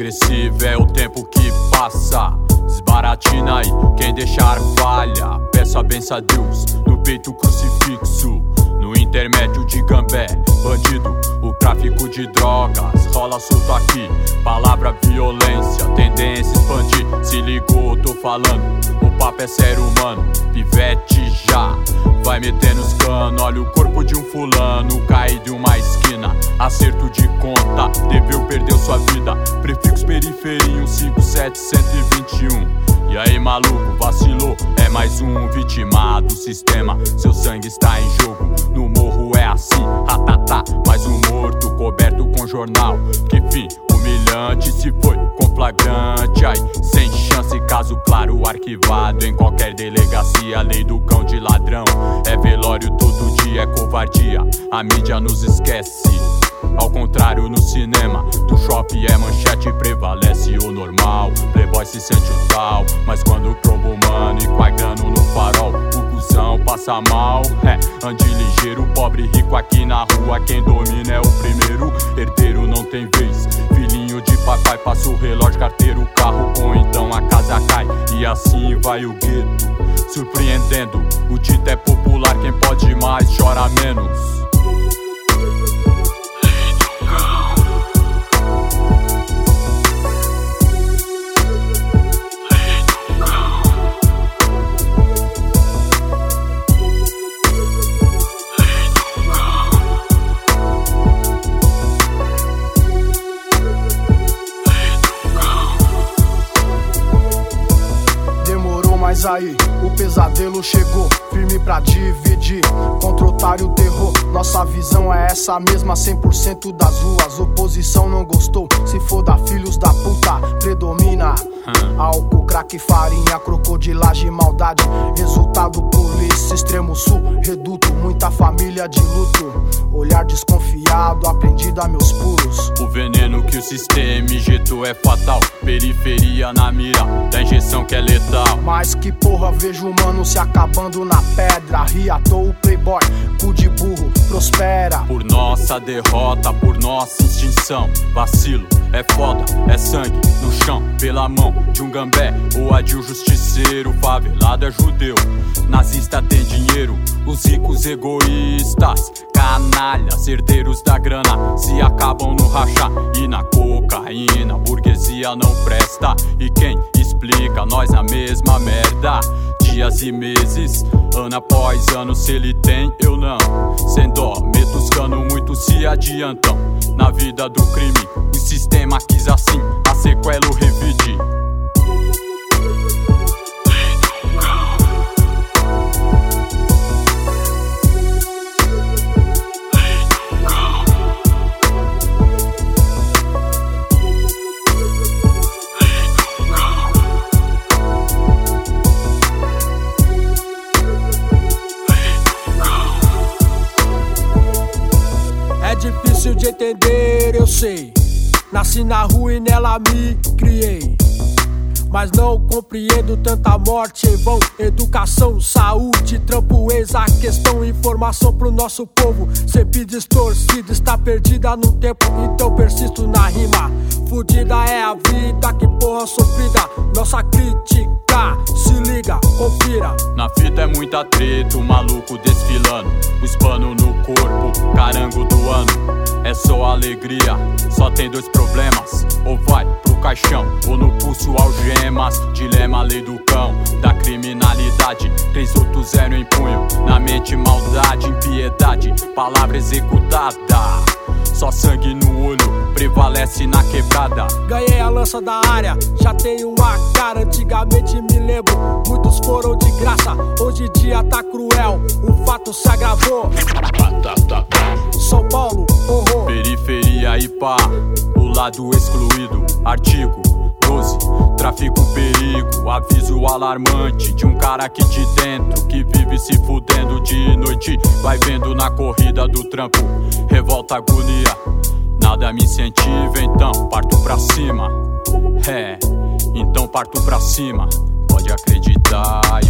Regressivo é o tempo que passa. Desbaratina aí, quem deixar falha. Peço a benção a Deus, no peito crucifixo. No intermédio de gambé, bandido, o tráfico de drogas rola solto aqui. Palavra violência, tendência expandir. Se ligou, tô falando, o papo é ser humano. Pivete já, vai metendo os canos. Olha o corpo de um fulano, caído em uma esquina. Acerto de conta, deveu, perdeu sua vida. Prefixo periferia, 157-121. E aí maluco, vacilou, é mais um vitimado do sistema. Seu sangue está em jogo, no morro é assim, ratatá. Mais um morto, coberto com jornal. Que fim humilhante, se foi com flagrante. Aí, sem chance, caso claro, arquivado em qualquer delegacia. Lei do cão de ladrão, é velório todo dia, é covardia. A mídia nos esquece. Ao contrário no cinema, do shopping é manchete, prevalece o normal. Playboy se sente o tal, mas quando tromba humano e quaigando no farol, o cuzão passa mal. Ande ligeiro, pobre rico aqui na rua, quem domina é o primeiro. Herdeiro não tem vez, filhinho de papai passa o relógio, carteiro, carro, ou então a casa cai. E assim vai o gueto, surpreendendo. O dito é popular, quem pode mais chora menos. Mas aí, o pesadelo chegou, firme pra dividir. Contra o otário, terror, nossa visão é essa mesma, 100% das ruas. Oposição não gostou, se foda, filhos da puta, predomina. Álcool, crack, farinha, crocodilagem, maldade. Resultado, polícia, extremo sul, reduto. Muita família de luto, olhar desconfiado, aprendi a meus puros. O veneno que o sistema injetou é fatal. Periferia na mira da injeção que é letal. Mas que porra, vejo humano se acabando na pedra. Ria à toa o playboy, cu de burro, prospera. Por nossa derrota, por nossa extinção. Vacilo, é foda, é sangue no chão. Pela mão de um gambé ou a de um justiceiro. Favelado é judeu, nazista tem dinheiro. Os ricos egoístas, canalhas, herdeiros da grana, se acabam no rachá e na cocaína. Burguesia não presta, e quem explica nós a mesma merda. Dias e meses, ano após ano, se ele tem, eu não. Sem dó, meto os canos, muitos se adiantam. Na vida do crime, o sistema quis assim, a sequela o revide. Difícil de entender, eu sei. Nasci na rua e nela me criei. Mas não compreendo tanta morte em vão. Educação, saúde, trampo, eis a questão. Informação pro nosso povo, sempre distorcida, está perdida no tempo, então persisto na rima. Fudida é a vida, que porra sofrida. Nossa crítica, se liga, confira. Na fita é muita treta, o maluco desfilando. Os panos no corpo, carango do ano. É só alegria, só tem dois problemas. Ou vai pro caixão, ou no pulso algemas. Dilema, lei do cão, da criminalidade. 380 em punho, na mente maldade, impiedade, palavra executada. Só sangue no olho, prevalece na quebrada. Ganhei a lança da área, já tenho a cara. Antigamente me lembro, muitos foram de graça. Hoje em dia tá cruel, o fato se agravou. São Paulo, horror. Periferia e pá, o lado excluído. Artigo 12, tráfico, perigo. Aviso alarmante de um cara aqui de dentro, que vive se fudendo de noite. Vai vendo na corrida do trampo, revolta, agonia. Nada me incentiva, então parto pra cima. Então parto pra cima. Pode acreditar